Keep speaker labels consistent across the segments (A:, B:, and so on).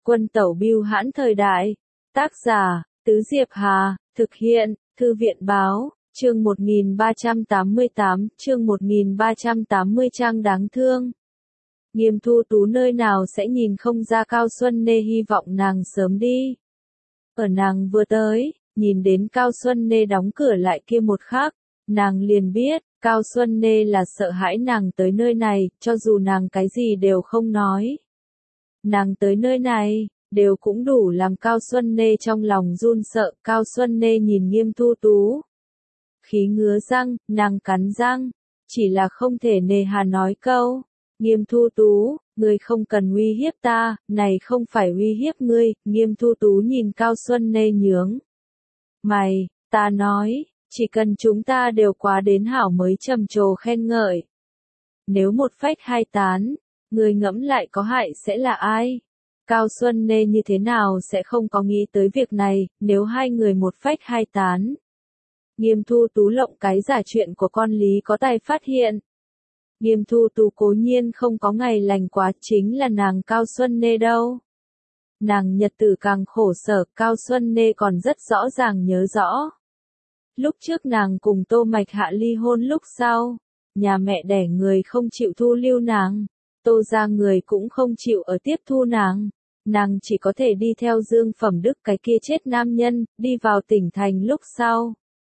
A: Quân tẩu bưu hãn thời đại. Tác giả, Tứ Diệp Hà, thực hiện, Thư viện báo, chương 1388, chương 1380 trang đáng thương. Nghiêm Thu Tú nơi nào sẽ nhìn không ra Cao Xuân Nê hy vọng nàng sớm đi. Ở nàng vừa tới, nhìn đến Cao Xuân Nê đóng cửa lại kia một khắc, nàng liền biết, Cao Xuân Nê là sợ hãi nàng tới nơi này, cho dù nàng cái gì đều không nói. Nàng tới nơi này, đều cũng đủ làm Cao Xuân Nê trong lòng run sợ. Cao Xuân Nê nhìn Nghiêm Thu Tú, khí ngứa răng, nàng cắn răng, chỉ là không thể nề hà nói câu. Nghiêm Thu Tú, ngươi không cần uy hiếp ta, này không phải uy hiếp ngươi. Nghiêm Thu Tú nhìn Cao Xuân Nê nhướng mày, ta nói, chỉ cần chúng ta đều quá đến hảo mới trầm trồ khen ngợi. Nếu một phách hai tán, ngươi ngẫm lại có hại sẽ là ai? Cao Xuân Nê như thế nào sẽ không có nghĩ tới việc này, nếu hai người một phách hai tán. Nghiêm Thu Tú lộng cái giả chuyện của con Lý Có Tài phát hiện. Nghiêm Thu Tú cố nhiên không có ngày lành quá, chính là nàng Cao Xuân Nê đâu. Nàng nhật tử càng khổ sở, Cao Xuân Nê còn rất rõ ràng nhớ rõ. Lúc trước nàng cùng Tô Mạch Hạ ly hôn lúc sau, nhà mẹ đẻ người không chịu thu lưu nàng, Tô gia người cũng không chịu ở tiếp thu nàng chỉ có thể đi theo Dương Phẩm Đức cái kia chết nam nhân, đi vào tỉnh thành lúc sau.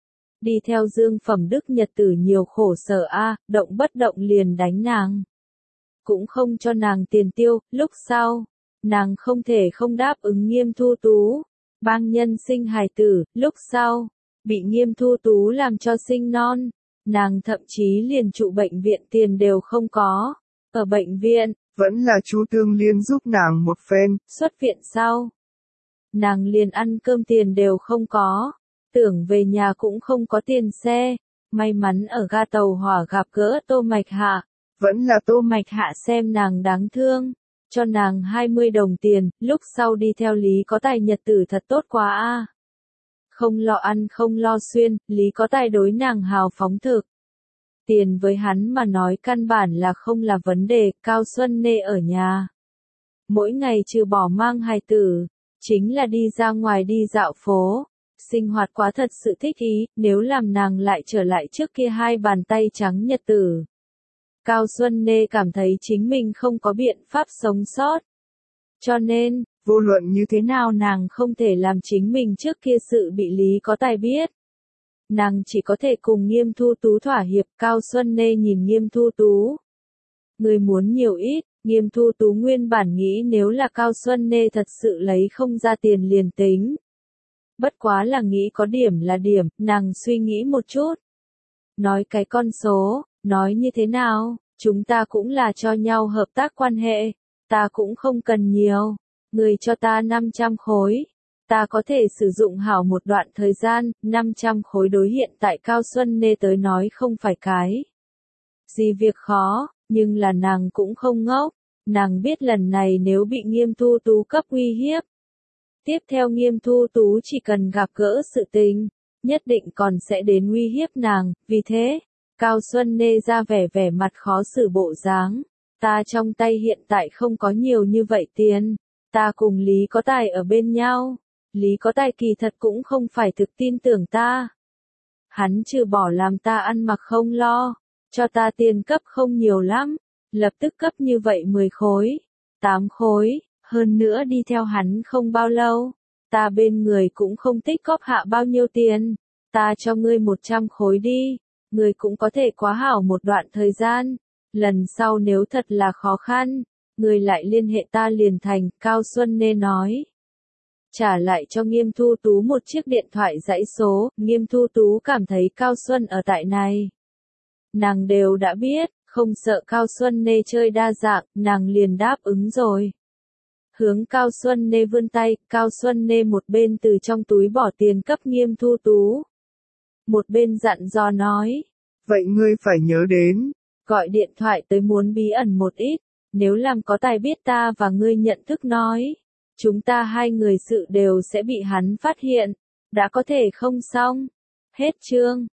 A: Đi theo Dương Phẩm Đức nhật tử nhiều khổ sở a, động bất động liền đánh nàng. Cũng không cho nàng tiền tiêu, lúc sau, nàng không thể không đáp ứng Nghiêm Thu Tú. Bang nhân sinh hài tử, lúc sau, bị Nghiêm Thu Tú làm cho sinh non. Nàng thậm chí liền trụ bệnh viện tiền đều không có. Ở bệnh viện,
B: vẫn là chú Tương Liên giúp nàng một phen.
A: Xuất viện sau, nàng liền ăn cơm tiền đều không có. Tưởng về nhà cũng không có tiền xe. May mắn ở ga tàu hỏa gặp gỡ Tô Mạch Hạ.
B: Vẫn là
A: Tô Mạch Hạ xem nàng đáng thương, cho nàng 20 đồng tiền, lúc sau đi theo Lý Có Tài nhật tử thật tốt quá a. Không lo ăn không lo xuyên, Lý Có Tài đối nàng hào phóng thực. Tiền với hắn mà nói căn bản là không là vấn đề. Cao Xuân Nê ở nhà, mỗi ngày trừ bỏ mang hài tử, chính là đi ra ngoài đi dạo phố. Sinh hoạt quá thật sự thích ý, nếu làm nàng lại trở lại trước kia hai bàn tay trắng nhật tử. Cao Xuân Nê cảm thấy chính mình không có biện pháp sống sót. Cho nên,
B: vô luận như thế nào
A: nàng không thể làm chính mình trước kia sự bị Lý Có Tài biết. Nàng chỉ có thể cùng Nghiêm Thu Tú thỏa hiệp. Cao Xuân Nê nhìn Nghiêm Thu Tú. Người muốn nhiều ít, Nghiêm Thu Tú nguyên bản nghĩ nếu là Cao Xuân Nê thật sự lấy không ra tiền liền tính. Bất quá là nghĩ có điểm là điểm, nàng suy nghĩ một chút. Nói cái con số, nói như thế nào, chúng ta cũng là cho nhau hợp tác quan hệ, ta cũng không cần nhiều, người cho ta 500 khối, ta có thể sử dụng hảo một đoạn thời gian. 500 khối đối hiện tại Cao Xuân Nê tới nói không phải cái gì việc khó, nhưng là nàng cũng không ngốc, nàng biết lần này nếu bị Nghiêm Thu Tú cấp uy hiếp. Tiếp theo Nghiêm Thu Tú chỉ cần gặp gỡ sự tình, nhất định còn sẽ đến uy hiếp nàng, vì thế, Cao Xuân Nê ra vẻ mặt khó xử bộ dáng. Ta trong tay hiện tại không có nhiều như vậy tiền, ta cùng Lý Có Tài ở bên nhau, Lý Có Tài kỳ thật cũng không phải thực tin tưởng ta. Hắn trừ bỏ làm ta ăn mặc không lo, cho ta tiền cấp không nhiều lắm, lập tức cấp như vậy 10 khối, 8 khối. Hơn nữa đi theo hắn không bao lâu, ta bên người cũng không tích góp hạ bao nhiêu tiền, ta cho ngươi 100 khối đi, ngươi cũng có thể quá hảo một đoạn thời gian, lần sau nếu thật là khó khăn, ngươi lại liên hệ ta liền thành. Cao Xuân Nê nói. Trả lại cho Nghiêm Thu Tú một chiếc điện thoại dãy số. Nghiêm Thu Tú cảm thấy Cao Xuân ở tại này, nàng đều đã biết, không sợ Cao Xuân Nê chơi đa dạng, nàng liền đáp ứng rồi. Hướng Cao Xuân Nê vươn tay, Cao Xuân Nê một bên từ trong túi bỏ tiền cấp Nghiêm Thu Tú, một bên dặn dò nói.
B: Vậy ngươi phải nhớ đến,
A: gọi điện thoại tới muốn bí ẩn một ít, nếu làm Có Tài biết ta và ngươi nhận thức nói, chúng ta hai người sự đều sẽ bị hắn phát hiện, đã có thể không xong. Hết chương.